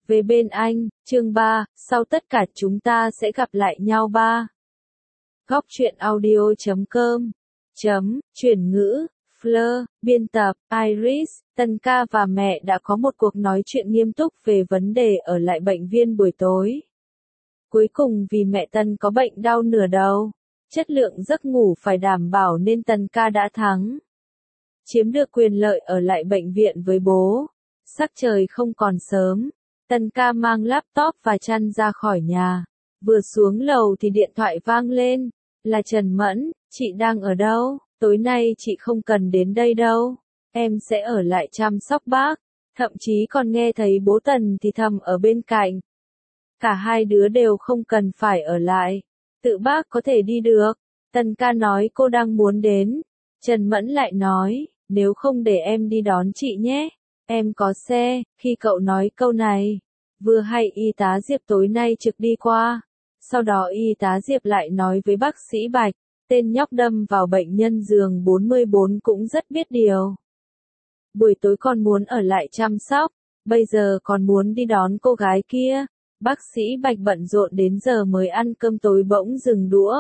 Về bên anh, chương 3, sau tất cả chúng ta sẽ gặp lại nhau 3. Góc truyện audio.com Chuyển ngữ, Fleur, biên tập, Iris, Tân Ca và mẹ đã có một cuộc nói chuyện nghiêm túc về vấn đề ở lại bệnh viện buổi tối. Cuối cùng vì mẹ Tân có bệnh đau nửa đầu, chất lượng giấc ngủ phải đảm bảo nên Tân Ca đã thắng. Chiếm được quyền lợi ở lại bệnh viện với bố. Sắc trời không còn sớm, Tân Ca mang laptop và chăn ra khỏi nhà. Vừa xuống lầu thì điện thoại vang lên, là Trần Mẫn, chị đang ở đâu? Tối nay chị không cần đến đây đâu, em sẽ ở lại chăm sóc bác. Thậm chí còn nghe thấy bố Tần thì thầm ở bên cạnh. Cả hai đứa đều không cần phải ở lại, tự bác có thể đi được. Tân Ca nói cô đang muốn đến. Trần Mẫn lại nói, nếu không để em đi đón chị nhé, em có xe. Khi cậu nói câu này, vừa hay y tá Diệp tối nay trực đi qua. Sau đó y tá Diệp lại nói với bác sĩ Bạch, tên nhóc đâm vào bệnh nhân giường 44 cũng rất biết điều. Buổi tối còn muốn ở lại chăm sóc, bây giờ còn muốn đi đón cô gái kia. Bác sĩ Bạch bận rộn đến giờ mới ăn cơm tối bỗng dừng đũa.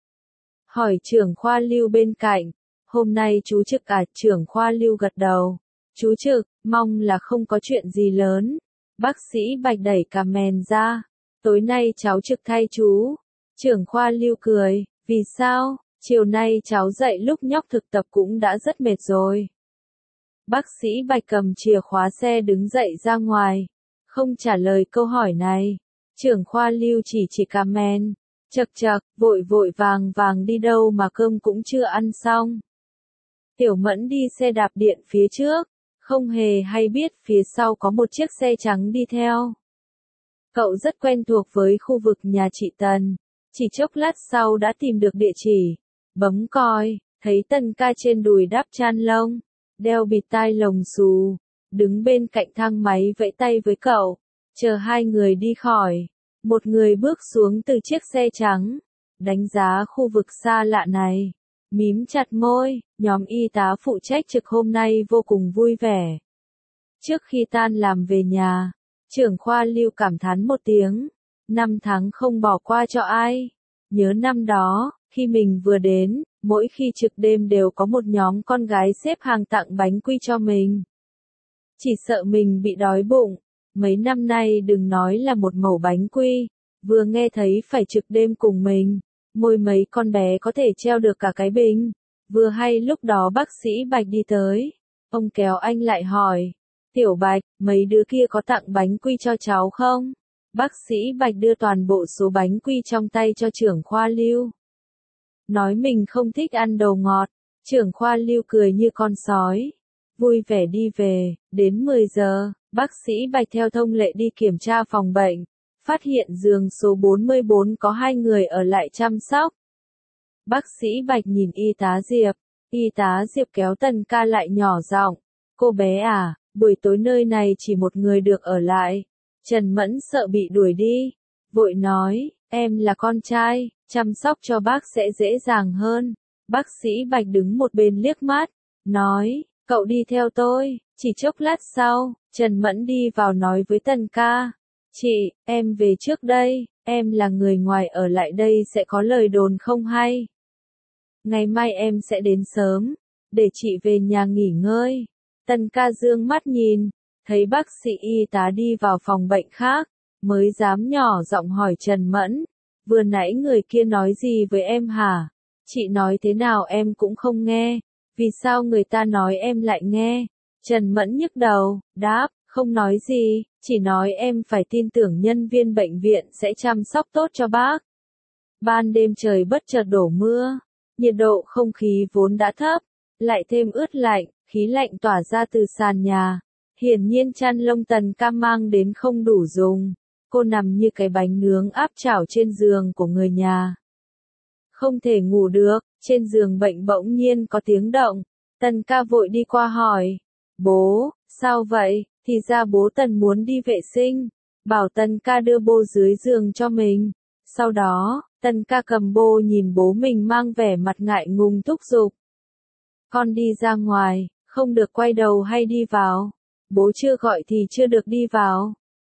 Hỏi trưởng khoa Lưu bên cạnh, hôm nay chú trực à? Trưởng khoa Lưu gật đầu. Chú trực, mong là không có chuyện gì lớn. Bác sĩ Bạch đẩy cà mền ra. Tối nay cháu trực thay chú. Trưởng khoa Lưu cười, vì sao? Chiều nay cháu dậy lúc nhóc thực tập cũng đã rất mệt rồi. Bác sĩ Bạch cầm chìa khóa xe đứng dậy ra ngoài. Không trả lời câu hỏi này. Trưởng khoa Lưu chỉ cà mền. Chậc chậc, vội vàng đi đâu mà cơm cũng chưa ăn xong. Tiểu Mẫn đi xe đạp điện phía trước, không hề hay biết phía sau có một chiếc xe trắng đi theo. Cậu rất quen thuộc với khu vực nhà chị Tần, chỉ chốc lát sau đã tìm được địa chỉ, bấm coi, thấy Tân Ca trên đùi đắp chăn lông, đeo bịt tai lồng xù, đứng bên cạnh thang máy vẫy tay với cậu, chờ hai người đi khỏi. Một người bước xuống từ chiếc xe trắng, đánh giá khu vực xa lạ này, mím chặt môi. Nhóm y tá phụ trách trực hôm nay vô cùng vui vẻ. Trước khi tan làm về nhà, trưởng khoa Lưu cảm thán một tiếng, 5 tháng không bỏ qua cho ai. Nhớ năm đó, khi mình vừa đến, mỗi khi trực đêm đều có một nhóm con gái xếp hàng tặng bánh quy cho mình. Chỉ sợ mình bị đói bụng. Mấy năm nay đừng nói là một mẩu bánh quy, vừa nghe thấy phải trực đêm cùng mình, môi mấy con bé có thể treo được cả cái bình. Vừa hay lúc đó bác sĩ Bạch đi tới, ông kéo anh lại hỏi, Tiểu Bạch, mấy đứa kia có tặng bánh quy cho cháu không? Bác sĩ Bạch đưa toàn bộ số bánh quy trong tay cho trưởng khoa Lưu. Nói mình không thích ăn đồ ngọt, trưởng khoa Lưu cười như con sói. Vui vẻ đi về, đến 10 giờ, bác sĩ Bạch theo thông lệ đi kiểm tra phòng bệnh, phát hiện giường số 44 có 2 người ở lại chăm sóc. Bác sĩ Bạch nhìn y tá Diệp kéo Tân Ca lại nhỏ giọng, cô bé à, buổi tối nơi này chỉ một người được ở lại. Trần Mẫn sợ bị đuổi đi, vội nói, em là con trai, chăm sóc cho bác sẽ dễ dàng hơn. Bác sĩ Bạch đứng một bên liếc mắt, nói, cậu đi theo tôi. Chỉ chốc lát sau, Trần Mẫn đi vào nói với Tân Ca, chị, em về trước đây, em là người ngoài ở lại đây sẽ có lời đồn không hay. Ngày mai em sẽ đến sớm, để chị về nhà nghỉ ngơi. Tân Ca dương mắt nhìn, thấy bác sĩ y tá đi vào phòng bệnh khác, mới dám nhỏ giọng hỏi Trần Mẫn, vừa nãy người kia nói gì với em hả? Chị nói thế nào em cũng không nghe, vì sao người ta nói em lại nghe? Trần Mẫn nhức đầu, đáp, không nói gì, chỉ nói em phải tin tưởng nhân viên bệnh viện sẽ chăm sóc tốt cho bác. Ban đêm trời bất chợt đổ mưa, nhiệt độ không khí vốn đã thấp, lại thêm ướt lạnh, khí lạnh tỏa ra từ sàn nhà. Hiển nhiên chăn lông Tần Ca mang đến không đủ dùng, cô nằm như cái bánh nướng áp chảo trên giường của người nhà. Không thể ngủ được, trên giường bệnh bỗng nhiên có tiếng động, Tần Ca vội đi qua hỏi, bố, sao vậy? Thì ra bố Tần muốn đi vệ sinh, bảo Tần Ca đưa bô dưới giường cho mình. Sau đó, Tần Ca cầm bô nhìn bố mình mang vẻ mặt ngại ngùng thúc giục. Con đi ra ngoài, không được quay đầu hay đi vào. Bố chưa gọi thì chưa được đi vào.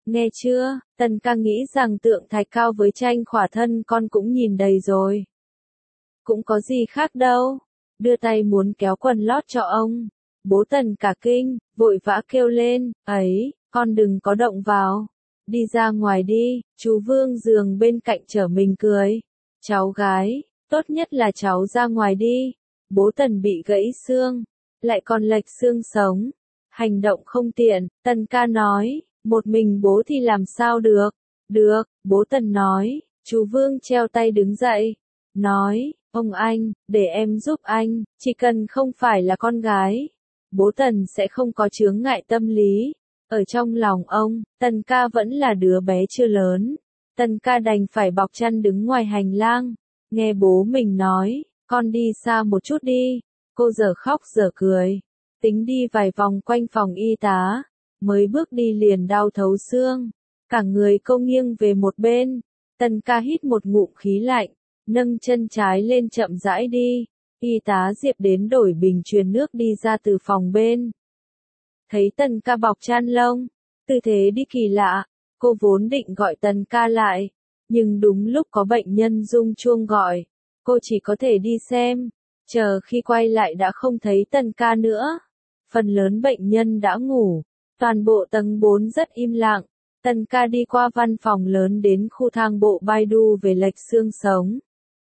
Nghe chưa, Tần ca nghĩ rằng tượng thạch cao với tranh khỏa thân con cũng nhìn đầy rồi. Cũng có gì khác đâu. Đưa tay muốn kéo quần lót cho ông. Bố Tần cả kinh, vội vã kêu lên, ấy, con đừng có động vào. Đi ra ngoài đi, chú Vương giường bên cạnh trở mình cười. Cháu gái, tốt nhất là cháu ra ngoài đi. Bố Tần bị gãy xương, lại còn lệch xương sống. Hành động không tiện, Tần ca nói, một mình bố thì làm sao được. Được, bố Tần nói, chú Vương treo tay đứng dậy. Nói, ông anh, để em giúp anh, chỉ cần không phải là con gái. Bố Tần sẽ không có chướng ngại tâm lý. Ở trong lòng ông, Tần ca vẫn là đứa bé chưa lớn. Tần ca đành phải bọc chăn đứng ngoài hành lang. Nghe bố mình nói, con đi xa một chút đi. Cô giờ khóc giờ cười. Tính đi vài vòng quanh phòng y tá. Mới bước đi liền đau thấu xương. Cả người cô nghiêng về một bên. Tần ca hít một ngụm khí lạnh. Nâng chân trái lên chậm rãi đi. Y tá Diệp đến đổi bình truyền nước đi ra từ phòng bên. Thấy Tần ca bọc chăn lông, tư thế đi kỳ lạ, cô vốn định gọi Tần ca lại, nhưng đúng lúc có bệnh nhân rung chuông gọi, cô chỉ có thể đi xem, chờ khi quay lại đã không thấy Tần ca nữa. Phần lớn bệnh nhân đã ngủ, toàn bộ tầng 4 rất im lặng. Tần ca đi qua văn phòng lớn đến khu thang bộ Baidu về lệch xương sống.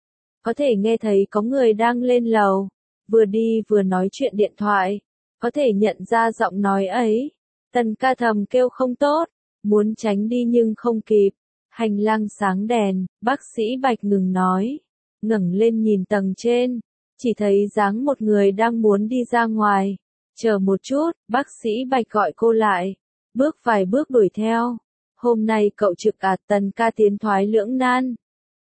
Có thể nghe thấy có người đang lên lầu, vừa đi vừa nói chuyện điện thoại. Có thể nhận ra giọng nói ấy. Tần ca thầm kêu không tốt, muốn tránh đi nhưng không kịp. Hành lang sáng đèn, bác sĩ Bạch ngừng nói. Ngẩng lên nhìn tầng trên, chỉ thấy dáng một người đang muốn đi ra ngoài. Chờ một chút, bác sĩ Bạch gọi cô lại. Bước vài bước đuổi theo. Hôm nay cậu trực à? Tần ca tiến thoái lưỡng nan.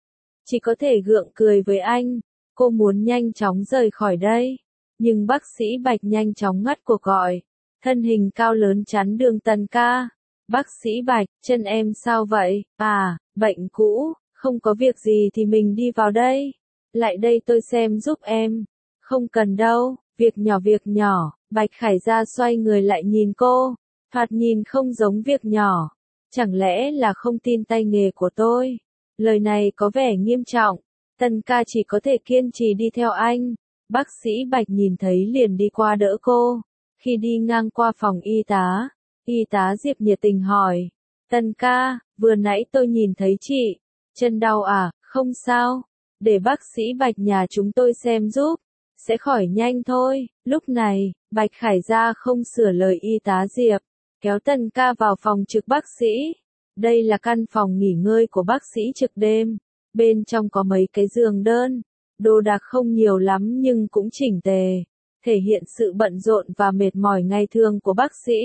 Chỉ có thể gượng cười với anh. Cô muốn nhanh chóng rời khỏi đây. Nhưng bác sĩ Bạch nhanh chóng ngắt cuộc gọi. Thân hình cao lớn chắn đường Tần ca. Bác sĩ Bạch, chân em sao vậy? À, bệnh cũ, không có việc gì thì mình đi vào đây. Lại đây tôi xem giúp em. Không cần đâu, việc nhỏ việc nhỏ. Bạch Khải Gia xoay người lại nhìn cô. Thoạt nhìn không giống việc nhỏ. Chẳng lẽ là không tin tay nghề của tôi? Lời này có vẻ nghiêm trọng. Tần ca chỉ có thể kiên trì đi theo anh. Bác sĩ Bạch nhìn thấy liền đi qua đỡ cô. Khi đi ngang qua phòng y tá Diệp nhiệt tình hỏi. Tần ca, vừa nãy tôi nhìn thấy chị. Chân đau à? Không sao. Để bác sĩ Bạch nhà chúng tôi xem giúp. Sẽ khỏi nhanh thôi. Lúc này, Bạch Khải Gia không sửa lời y tá Diệp. Kéo Tần ca vào phòng trực bác sĩ. Đây là căn phòng nghỉ ngơi của bác sĩ trực đêm. Bên trong có mấy cái giường đơn. Đồ đạc không nhiều lắm nhưng cũng chỉnh tề, thể hiện sự bận rộn và mệt mỏi ngày thường của bác sĩ.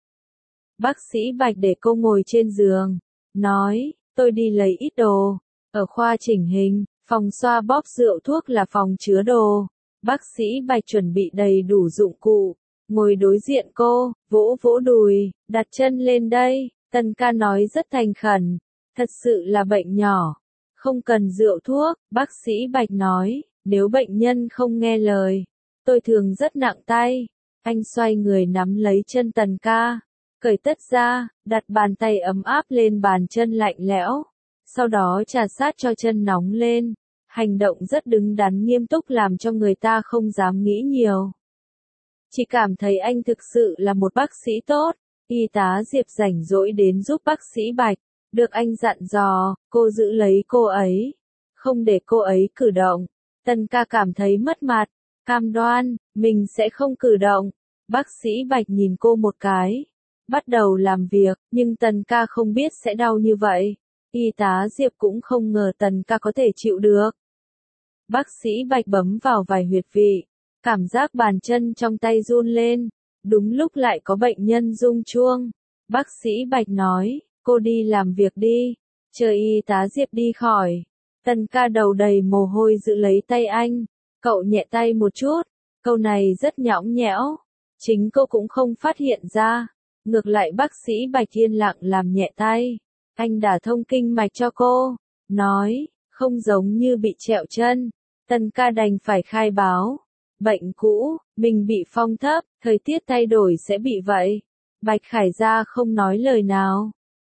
Bác sĩ Bạch để cô ngồi trên giường, nói, tôi đi lấy ít đồ. Ở khoa chỉnh hình, phòng xoa bóp rượu thuốc là phòng chứa đồ. Bác sĩ Bạch chuẩn bị đầy đủ dụng cụ, ngồi đối diện cô, vỗ vỗ đùi, đặt chân lên đây. Tần ca nói rất thành khẩn, thật sự là bệnh nhỏ. Không cần rượu thuốc, bác sĩ Bạch nói, nếu bệnh nhân không nghe lời, tôi thường rất nặng tay. Anh xoay người nắm lấy chân Tần ca, cởi tất ra, đặt bàn tay ấm áp lên bàn chân lạnh lẽo, sau đó trà sát cho chân nóng lên. Hành động rất đứng đắn nghiêm túc làm cho người ta không dám nghĩ nhiều. Chỉ cảm thấy anh thực sự là một bác sĩ tốt. Y tá Diệp rảnh rỗi đến giúp bác sĩ Bạch. Được anh dặn dò, cô giữ lấy cô ấy. Không để cô ấy cử động. Tần ca cảm thấy mất mặt. Cam đoan, mình sẽ không cử động. Bác sĩ Bạch nhìn cô một cái. Bắt đầu làm việc, nhưng Tần ca không biết sẽ đau như vậy. Y tá Diệp cũng không ngờ Tần ca có thể chịu được. Bác sĩ Bạch bấm vào vài huyệt vị. Cảm giác bàn chân trong tay run lên. Đúng lúc lại có bệnh nhân rung chuông. Bác sĩ Bạch nói, cô đi làm việc đi. Chờ y tá Diệp đi khỏi. Tần ca đầu đầy mồ hôi giữ lấy tay anh. Cậu nhẹ tay một chút. Câu này rất nhõng nhẽo. Chính cô cũng không phát hiện ra. Ngược lại bác sĩ Bạch yên lặng làm nhẹ tay. Anh đả thông kinh mạch cho cô. Nói, không giống như bị trẹo chân. Tần ca đành phải khai báo. Bệnh cũ, mình bị phong thấp, thời tiết thay đổi sẽ bị vậy. Bạch Khải Gia không nói lời nào.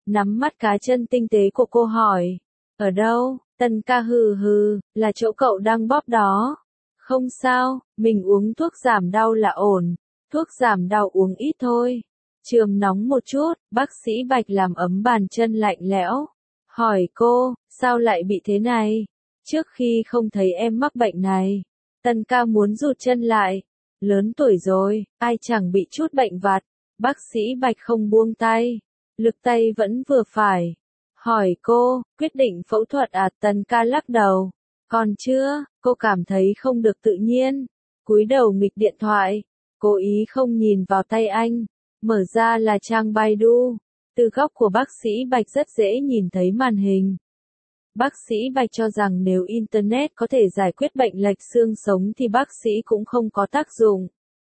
nắm mắt cá chân tinh tế của cô hỏi. Ở đâu? Tân ca hừ hừ, là chỗ cậu đang bóp đó. Không sao, mình uống thuốc giảm đau là ổn. Thuốc giảm đau uống ít thôi. Trường nóng một chút, bác sĩ Bạch làm ấm bàn chân lạnh lẽo. Hỏi cô, sao lại bị thế này? Trước khi không thấy em mắc bệnh này. Tân ca muốn rụt chân lại. Lớn tuổi rồi, ai chẳng bị chút bệnh vặt. Bác sĩ Bạch không buông tay. Lực tay vẫn vừa phải. Hỏi cô, quyết định phẫu thuật à? Tân ca lắc đầu. Còn chưa, cô cảm thấy không được tự nhiên. Cúi đầu nghịch điện thoại. Cố ý không nhìn vào tay anh. Mở ra là trang Baidu. Từ góc của bác sĩ Bạch rất dễ nhìn thấy màn hình. Bác sĩ Bạch cho rằng nếu Internet có thể giải quyết bệnh lệch xương sống thì bác sĩ cũng không có tác dụng.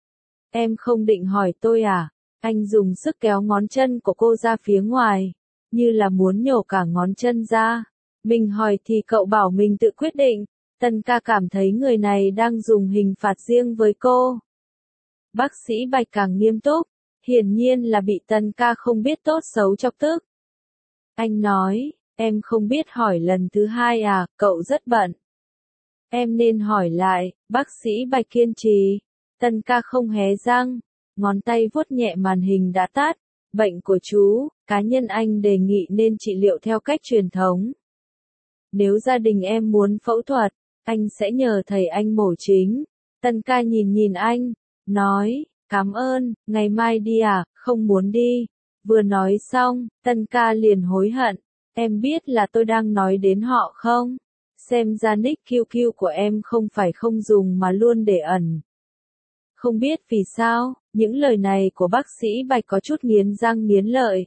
Em không định hỏi tôi à? Anh dùng sức kéo ngón chân của cô ra phía ngoài, như là muốn nhổ cả ngón chân ra. Mình hỏi thì cậu bảo mình tự quyết định. Tân ca cảm thấy người này đang dùng hình phạt riêng với cô. Bác sĩ Bạch càng nghiêm túc, hiển nhiên là bị Tân ca không biết tốt xấu chọc tức. Anh nói, em không biết hỏi lần thứ hai à, cậu rất bận. Em nên hỏi lại, bác sĩ Bạch kiên trì. Tân ca không hé răng, ngón tay vuốt nhẹ màn hình đã tắt. Bệnh của chú, cá nhân anh đề nghị nên trị liệu theo cách truyền thống. Nếu gia đình em muốn phẫu thuật, anh sẽ nhờ thầy anh mổ chính. Tân ca nhìn nhìn anh, nói, cảm ơn, ngày mai đi à, không muốn đi. Vừa nói xong, Tân ca liền hối hận. Em biết là tôi đang nói đến họ không? Xem ra nick QQ của em không phải không dùng mà luôn để ẩn. Không biết vì sao, những lời này của bác sĩ Bạch có chút nghiến răng nghiến lợi.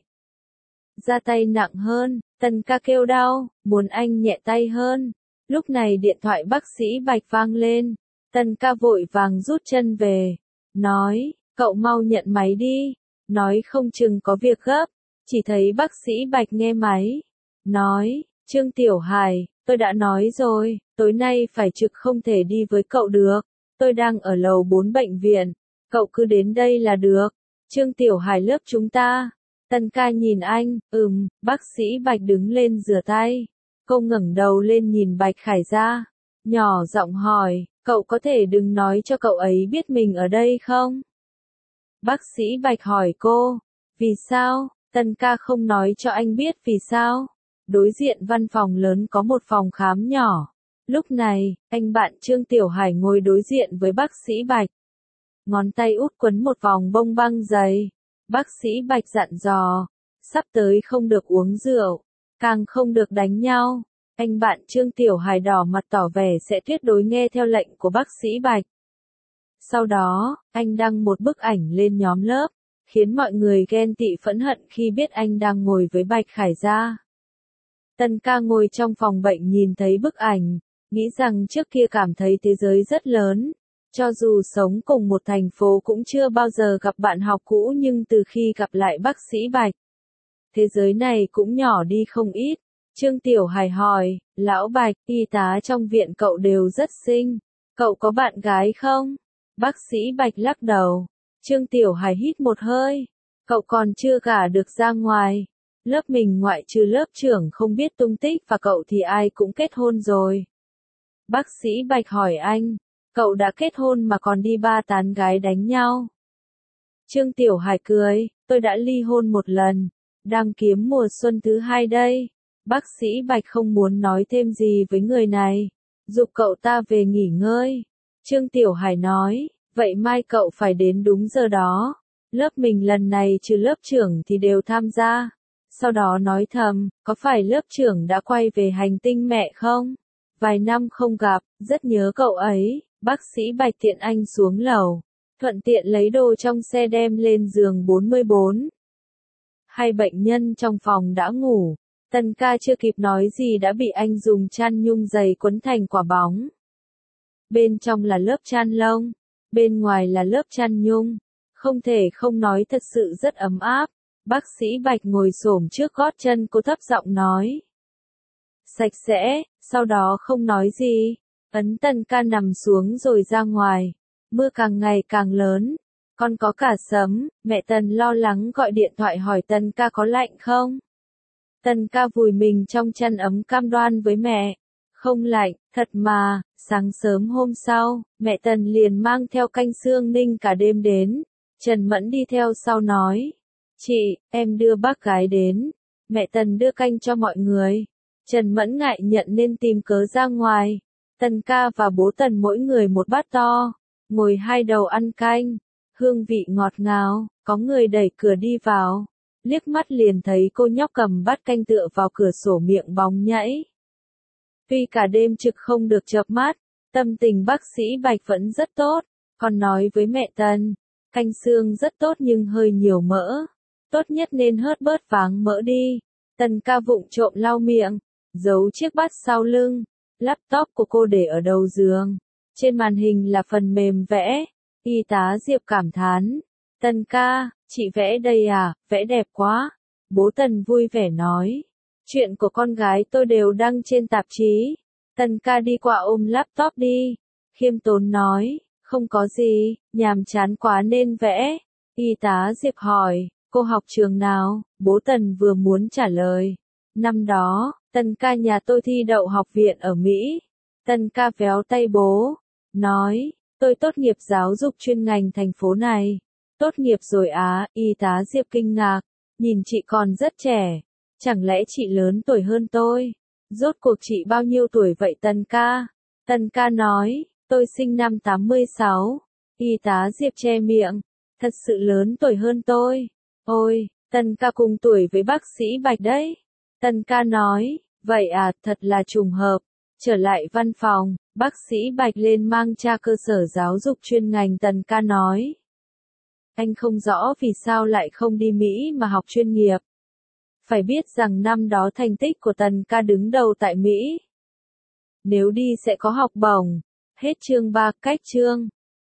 Ra tay nặng hơn, Tân ca kêu đau, muốn anh nhẹ tay hơn. Lúc này điện thoại bác sĩ Bạch vang lên. Tân ca vội vàng rút chân về. Nói, cậu mau nhận máy đi. Nói không chừng có việc gấp. Chỉ thấy bác sĩ Bạch nghe máy. Nói, Trương Tiểu Hải, tôi đã nói rồi, tối nay phải trực không thể đi với cậu được. Tôi đang ở lầu 4 bệnh viện. Cậu cứ đến đây là được. Trương Tiểu Hải lớp chúng ta. Tân ca nhìn anh, bác sĩ Bạch đứng lên rửa tay. Cô ngẩng đầu lên nhìn Bạch Khải ra. Nhỏ giọng hỏi, cậu có thể đừng nói cho cậu ấy biết mình ở đây không? Bác sĩ Bạch hỏi cô, vì sao? Tân ca không nói cho anh biết vì sao. Đối diện văn phòng lớn có một phòng khám nhỏ. Lúc này, anh bạn Trương Tiểu Hải ngồi đối diện với bác sĩ Bạch. Ngón tay út quấn một vòng bông băng dày. Bác sĩ Bạch dặn dò, sắp tới không được uống rượu, càng không được đánh nhau. Anh bạn Trương Tiểu Hải đỏ mặt tỏ vẻ sẽ tuyệt đối nghe theo lệnh của bác sĩ Bạch. Sau đó, anh đăng một bức ảnh lên nhóm lớp, khiến mọi người ghen tị phẫn hận khi biết anh đang ngồi với Bạch Khải Gia. Tân ca ngồi trong phòng bệnh nhìn thấy bức ảnh, nghĩ rằng trước kia cảm thấy thế giới rất lớn. Cho dù sống cùng một thành phố cũng chưa bao giờ gặp bạn học cũ nhưng từ khi gặp lại bác sĩ Bạch, thế giới này cũng nhỏ đi không ít. Trương Tiểu Hải hỏi, Lão Bạch, y tá trong viện cậu đều rất xinh. Cậu có bạn gái không? Bác sĩ Bạch lắc đầu. Trương Tiểu Hải hít một hơi. Cậu còn chưa gả được ra ngoài. Lớp mình ngoại trừ lớp trưởng không biết tung tích và cậu thì ai cũng kết hôn rồi. Bác sĩ Bạch hỏi anh, cậu đã kết hôn mà còn đi ba tán gái đánh nhau. Trương Tiểu Hải cười, tôi đã ly hôn một lần, đang kiếm mùa xuân thứ hai đây. Bác sĩ Bạch không muốn nói thêm gì với người này, giục cậu ta về nghỉ ngơi. Trương Tiểu Hải nói, vậy mai cậu phải đến đúng giờ đó. Lớp mình lần này trừ lớp trưởng thì đều tham gia. Sau đó nói thầm, có phải lớp trưởng đã quay về hành tinh mẹ không? Vài năm không gặp, rất nhớ cậu ấy. Bác sĩ Bạch tiện anh xuống lầu, thuận tiện lấy đồ trong xe đem lên giường 44. Hai bệnh nhân trong phòng đã ngủ. Tân ca chưa kịp nói gì đã bị anh dùng chăn nhung dày quấn thành quả bóng. Bên trong là lớp chăn lông, bên ngoài là lớp chăn nhung. Không thể không nói thật sự rất ấm áp. Bác sĩ Bạch ngồi xổm trước gót chân cô thấp giọng nói. Sạch sẽ, sau đó không nói gì. Ấn Tân ca nằm xuống rồi ra ngoài. Mưa càng ngày càng lớn. Còn có cả sấm, mẹ Tần lo lắng gọi điện thoại hỏi Tân ca có lạnh không? Tần ca vùi mình trong chăn ấm cam đoan với mẹ. Không lạnh, thật mà. Sáng sớm hôm sau, mẹ Tần liền mang theo canh xương ninh cả đêm đến. Trần Mẫn đi theo sau nói. Chị, em đưa bác gái đến. Mẹ Tần đưa canh cho mọi người. Trần Mẫn ngại nhận nên tìm cớ ra ngoài. Tần ca và bố Tần mỗi người một bát to. Ngồi hai đầu ăn canh. Hương vị ngọt ngào, có người đẩy cửa đi vào. Liếc mắt liền thấy cô nhóc cầm bát canh tựa vào cửa sổ miệng bóng nhảy. Tuy cả đêm trực không được chợp mắt, tâm tình bác sĩ Bạch vẫn rất tốt. Còn nói với mẹ Tần, canh xương rất tốt nhưng hơi nhiều mỡ. Tốt nhất nên hớt bớt váng mỡ đi. Tần ca vụng trộm lau miệng, giấu chiếc bát sau lưng. Laptop của cô để ở đầu giường. Trên màn hình là phần mềm vẽ. Y tá Diệp cảm thán. Tần ca, chị vẽ đây à, vẽ đẹp quá. Bố Tần vui vẻ nói. Chuyện của con gái tôi đều đăng trên tạp chí. Tần ca đi qua ôm laptop đi. Khiêm tốn nói, không có gì, nhàm chán quá nên vẽ. Y tá Diệp hỏi, cô học trường nào? Bố Tần vừa muốn trả lời. Năm đó, Tần ca nhà tôi thi đậu học viện ở Mỹ. Tần ca véo tay bố, nói, tôi tốt nghiệp giáo dục chuyên ngành thành phố này. Tốt nghiệp rồi á, y tá Diệp kinh ngạc, nhìn chị còn rất trẻ. Chẳng lẽ chị lớn tuổi hơn tôi? Rốt cuộc chị bao nhiêu tuổi vậy Tần ca? Tần ca nói, tôi sinh năm 86. Y tá Diệp che miệng, thật sự lớn tuổi hơn tôi. Ôi, Tần ca cùng tuổi với bác sĩ Bạch đấy. Tần ca nói, vậy à, thật là trùng hợp. Trở lại văn phòng, bác sĩ Bạch lên mang tra cơ sở giáo dục chuyên ngành. Tần ca nói, anh không rõ vì sao lại không đi Mỹ mà học chuyên nghiệp. Phải biết rằng năm đó thành tích của Tần ca đứng đầu tại Mỹ. Nếu đi sẽ có học bổng. Hết chương 3, cách chương.